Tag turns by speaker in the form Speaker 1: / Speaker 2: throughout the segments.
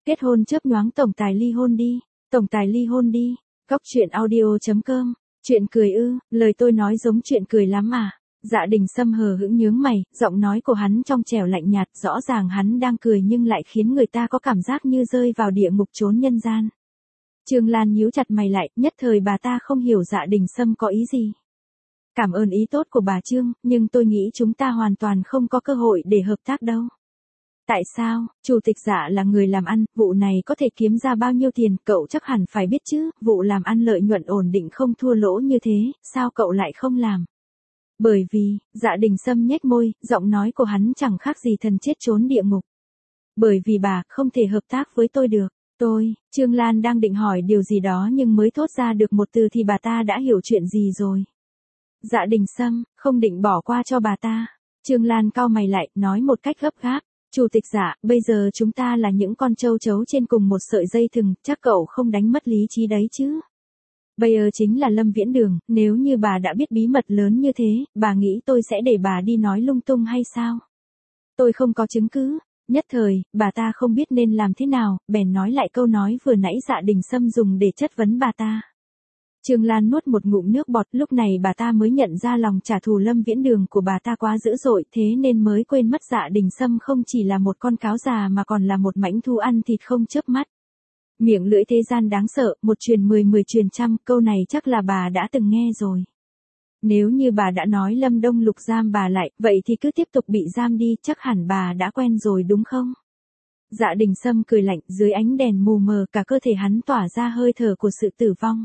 Speaker 1: Kết hôn chớp nhoáng tổng tài ly hôn đi. Tổng tài ly hôn đi. Góc chuyện audio.com. Chuyện cười ư, lời tôi nói giống chuyện cười lắm à. Dạ Đình Sâm hờ hững nhướng mày, giọng nói của hắn trong trẻo lạnh nhạt, rõ ràng hắn đang cười nhưng lại khiến người ta có cảm giác như rơi vào địa ngục chốn nhân gian. Trương Lan nhíu chặt mày lại, nhất thời bà ta không hiểu Dạ Đình Sâm có ý gì. Cảm ơn ý tốt của bà Trương, nhưng tôi nghĩ chúng ta hoàn toàn không có cơ hội để hợp tác đâu. Tại sao? Chủ tịch Dạ là người làm ăn, vụ này có thể kiếm ra bao nhiêu tiền, cậu chắc hẳn phải biết chứ, vụ làm ăn lợi nhuận ổn định không thua lỗ như thế, sao cậu lại không làm? Bởi vì, Dạ Đình Sâm nhếch môi, giọng nói của hắn chẳng khác gì thần chết trốn địa ngục. Bởi vì bà không thể hợp tác với tôi được. Trương Lan đang định hỏi điều gì đó nhưng mới thốt ra được một từ thì bà ta đã hiểu chuyện gì rồi. Dạ Đình Sâm, không định bỏ qua cho bà ta. Trương Lan cau mày lại, nói một cách gấp gáp. Chủ tịch Dạ, bây giờ chúng ta là những con trâu trấu trên cùng một sợi dây thừng, chắc cậu không đánh mất lý trí đấy chứ. Bayer chính là Lâm Viễn Đường, nếu như bà đã biết bí mật lớn như thế, bà nghĩ tôi sẽ để bà đi nói lung tung hay sao? Tôi không có chứng cứ. Nhất thời, bà ta không biết nên làm thế nào, bèn nói lại câu nói vừa nãy Dạ Đình Sâm dùng để chất vấn bà ta. Trương Lan nuốt một ngụm nước bọt, lúc này bà ta mới nhận ra lòng trả thù Lâm Viễn Đường của bà ta quá dữ dội, thế nên mới quên mất Dạ Đình Sâm không chỉ là một con cáo già mà còn là một mãnh thú ăn thịt không chớp mắt. Miệng lưỡi thế gian đáng sợ, một truyền 10 10 truyền trăm, câu này chắc là bà đã từng nghe rồi. Nếu như bà đã nói Lâm Đông Lục giam bà lại, vậy thì cứ tiếp tục bị giam đi, chắc hẳn bà đã quen rồi đúng không? Dạ Đình Sâm cười lạnh, dưới ánh đèn mù mờ cả cơ thể hắn tỏa ra hơi thở của sự tử vong.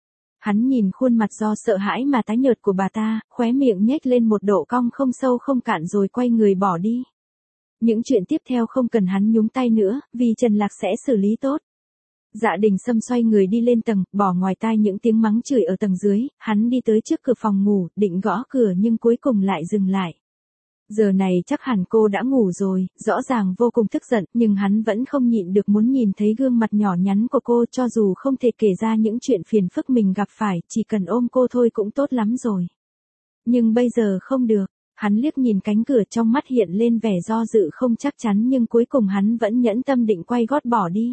Speaker 1: Hắn nhìn khuôn mặt do sợ hãi mà tái nhợt của bà ta, khóe miệng nhếch lên một độ cong không sâu không cạn rồi quay người bỏ đi. Những chuyện tiếp theo không cần hắn nhúng tay nữa, vì Trần Lạc sẽ xử lý tốt. Dạ Đình Sâm xoay người đi lên tầng, bỏ ngoài tai những tiếng mắng chửi ở tầng dưới, hắn đi tới trước cửa phòng ngủ, định gõ cửa nhưng cuối cùng lại dừng lại. Giờ này chắc hẳn cô đã ngủ rồi, rõ ràng vô cùng tức giận, nhưng hắn vẫn không nhịn được muốn nhìn thấy gương mặt nhỏ nhắn của cô, cho dù không thể kể ra những chuyện phiền phức mình gặp phải, chỉ cần ôm cô thôi cũng tốt lắm rồi. Nhưng bây giờ không được, hắn liếc nhìn cánh cửa trong mắt hiện lên vẻ do dự không chắc chắn nhưng cuối cùng hắn vẫn nhẫn tâm định quay gót bỏ đi.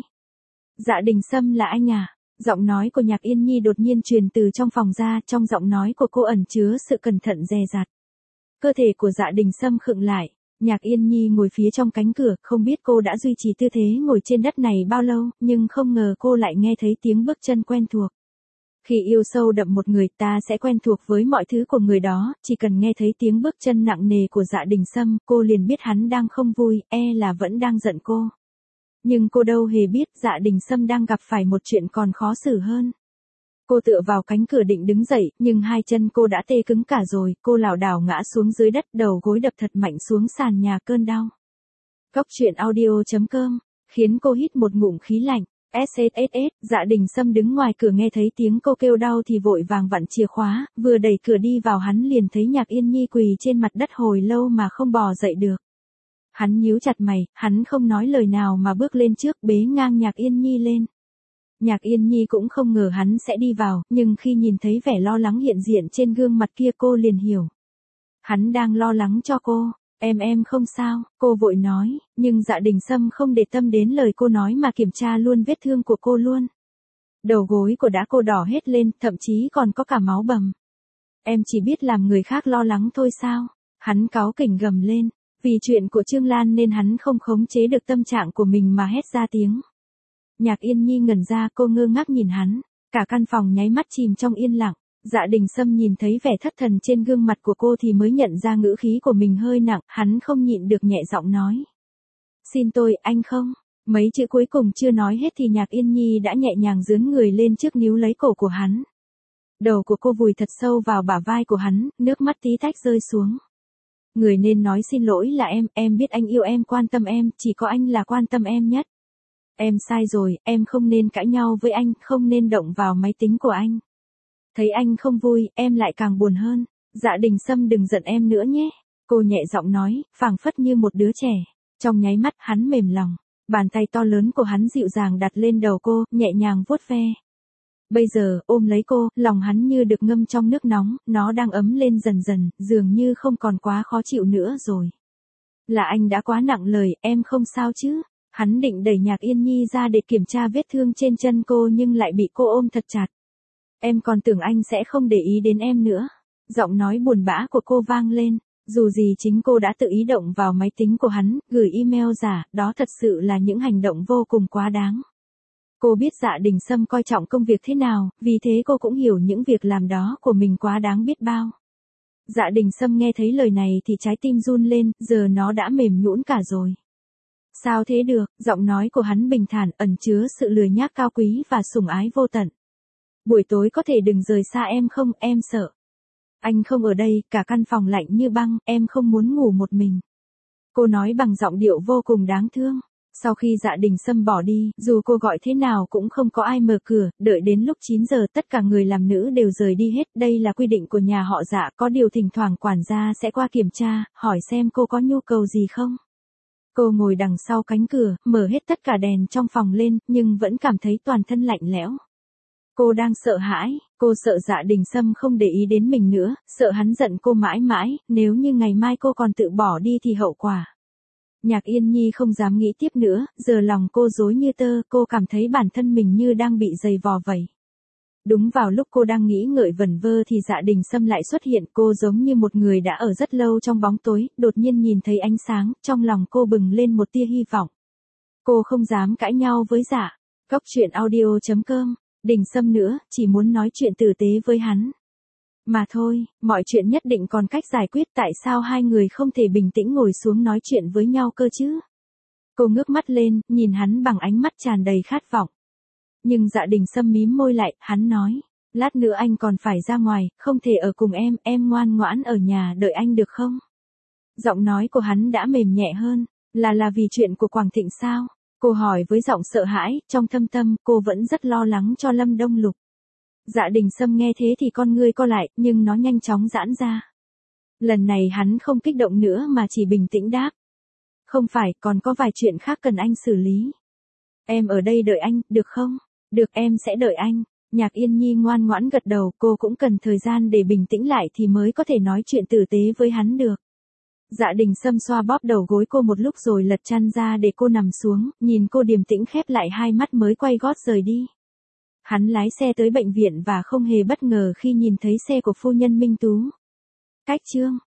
Speaker 1: Dạ Đình Sâm là anh à? Giọng nói của Nhạc Yên Nhi đột nhiên truyền từ trong phòng ra, trong giọng nói của cô ẩn chứa sự cẩn thận dè dặt. Cơ thể của Dạ Đình Sâm khựng lại, Nhạc Yên Nhi ngồi phía trong cánh cửa, không biết cô đã duy trì tư thế ngồi trên đất này bao lâu, nhưng không ngờ cô lại nghe thấy tiếng bước chân quen thuộc. Khi yêu sâu đậm một người ta sẽ quen thuộc với mọi thứ của người đó, chỉ cần nghe thấy tiếng bước chân nặng nề của Dạ Đình Sâm, cô liền biết hắn đang không vui, là vẫn đang giận cô. Nhưng cô đâu hề biết Dạ Đình Sâm đang gặp phải một chuyện còn khó xử hơn. Cô tựa vào cánh cửa định đứng dậy, nhưng hai chân cô đã tê cứng cả rồi, cô lảo đảo ngã xuống dưới đất, đầu gối đập thật mạnh xuống sàn nhà cơn đau. Góc chuyện audio.com, khiến cô hít một ngụm khí lạnh. SSSS, Dạ Đình Sâm đứng ngoài cửa nghe thấy tiếng cô kêu đau thì vội vàng vặn chìa khóa, vừa đẩy cửa đi vào hắn liền thấy Nhạc Yên Nhi quỳ trên mặt đất hồi lâu mà không bò dậy được. Hắn nhíu chặt mày, hắn không nói lời nào mà bước lên trước bế ngang Nhạc Yên Nhi lên. Nhạc Yên Nhi cũng không ngờ hắn sẽ đi vào, nhưng khi nhìn thấy vẻ lo lắng hiện diện trên gương mặt kia cô liền hiểu. Hắn đang lo lắng cho cô. Em không sao, cô vội nói, nhưng Dạ Đình Sâm không để tâm đến lời cô nói mà kiểm tra luôn vết thương của cô luôn. Đầu gối của cô đỏ hết lên, thậm chí còn có cả máu bầm. Em chỉ biết làm người khác lo lắng thôi sao? Hắn cáu kỉnh gầm lên, vì chuyện của Trương Lan nên hắn không khống chế được tâm trạng của mình mà hét ra tiếng. Nhạc Yên Nhi ngẩn ra, cô ngơ ngác nhìn hắn, cả căn phòng nháy mắt chìm trong yên lặng. Dạ Đình Sâm nhìn thấy vẻ thất thần trên gương mặt của cô thì mới nhận ra ngữ khí của mình hơi nặng, hắn không nhịn được nhẹ giọng nói. Xin tôi, anh không. Mấy chữ cuối cùng chưa nói hết thì Nhạc Yên Nhi đã nhẹ nhàng dướn người lên trước níu lấy cổ của hắn. Đầu của cô vùi thật sâu vào bả vai của hắn, nước mắt tí tách rơi xuống. Người nên nói xin lỗi là em biết anh yêu em quan tâm em, chỉ có anh là quan tâm em nhất. Em sai rồi, em không nên cãi nhau với anh, không nên động vào máy tính của anh. Thấy anh không vui, em lại càng buồn hơn. Dạ Đình Sâm đừng giận em nữa nhé. Cô nhẹ giọng nói, phảng phất như một đứa trẻ. Trong nháy mắt hắn mềm lòng. Bàn tay to lớn của hắn dịu dàng đặt lên đầu cô, nhẹ nhàng vuốt ve. Bây giờ, ôm lấy cô, lòng hắn như được ngâm trong nước nóng, nó đang ấm lên dần dần, dường như không còn quá khó chịu nữa rồi. Là anh đã quá nặng lời, em không sao chứ? Hắn định đẩy Nhạc Yên Nhi ra để kiểm tra vết thương trên chân cô nhưng lại bị cô ôm thật chặt. Em còn tưởng anh sẽ không để ý đến em nữa. Giọng nói buồn bã của cô vang lên. Dù gì chính cô đã tự ý động vào máy tính của hắn, gửi email giả, đó thật sự là những hành động vô cùng quá đáng. Cô biết Dạ Đình Sâm coi trọng công việc thế nào, vì thế cô cũng hiểu những việc làm đó của mình quá đáng biết bao. Dạ Đình Sâm nghe thấy lời này thì trái tim run lên, giờ nó đã mềm nhũn cả rồi. Sao thế được, giọng nói của hắn bình thản, ẩn chứa sự lười nhác cao quý và sủng ái vô tận. Buổi tối có thể đừng rời xa em không, em sợ. Anh không ở đây, cả căn phòng lạnh như băng, em không muốn ngủ một mình. Cô nói bằng giọng điệu vô cùng đáng thương. Sau khi Dạ Đình Sâm bỏ đi, dù cô gọi thế nào cũng không có ai mở cửa, đợi đến lúc 9 giờ tất cả người làm nữ đều rời đi hết. Đây là quy định của nhà họ Dạ, có điều thỉnh thoảng quản gia sẽ qua kiểm tra, hỏi xem cô có nhu cầu gì không. Cô ngồi đằng sau cánh cửa, mở hết tất cả đèn trong phòng lên, nhưng vẫn cảm thấy toàn thân lạnh lẽo. Cô đang sợ hãi, cô sợ Dạ Đình Sâm không để ý đến mình nữa, sợ hắn giận cô mãi mãi, nếu như ngày mai cô còn tự bỏ đi thì hậu quả. Nhạc Yên Nhi không dám nghĩ tiếp nữa, giờ lòng cô rối như tơ, cô cảm thấy bản thân mình như đang bị giày vò vậy. Đúng vào lúc cô đang nghĩ ngợi vẩn vơ thì Dạ Đình Sâm lại xuất hiện, cô giống như một người đã ở rất lâu trong bóng tối, đột nhiên nhìn thấy ánh sáng, trong lòng cô bừng lên một tia hy vọng. Cô không dám cãi nhau với Dạ. Cóc truyện audio.com, Đình Sâm nữa, chỉ muốn nói chuyện tử tế với hắn. Mà thôi, mọi chuyện nhất định còn cách giải quyết, tại sao hai người không thể bình tĩnh ngồi xuống nói chuyện với nhau cơ chứ? Cô ngước mắt lên, nhìn hắn bằng ánh mắt tràn đầy khát vọng. Nhưng Dạ Đình Sâm mím môi lại, hắn nói, lát nữa anh còn phải ra ngoài, không thể ở cùng em ngoan ngoãn ở nhà đợi anh được không? Giọng nói của hắn đã mềm nhẹ hơn, là vì chuyện của Quảng Thịnh sao? Cô hỏi với giọng sợ hãi, trong thâm tâm cô vẫn rất lo lắng cho Lâm Đông Lục. Dạ Đình Sâm nghe thế thì con ngươi co lại, nhưng nó nhanh chóng giãn ra. Lần này hắn không kích động nữa mà chỉ bình tĩnh đáp. Không phải, còn có vài chuyện khác cần anh xử lý. Em ở đây đợi anh, được không? Được, em sẽ đợi anh. Nhạc Yên Nhi ngoan ngoãn gật đầu, cô cũng cần thời gian để bình tĩnh lại thì mới có thể nói chuyện tử tế với hắn được. Dạ Đình Sâm xoa bóp đầu gối cô một lúc rồi lật chăn ra để cô nằm xuống, nhìn cô điềm tĩnh khép lại hai mắt mới quay gót rời đi. Hắn lái xe tới bệnh viện và không hề bất ngờ khi nhìn thấy xe của phu nhân Minh Tú. Cách chương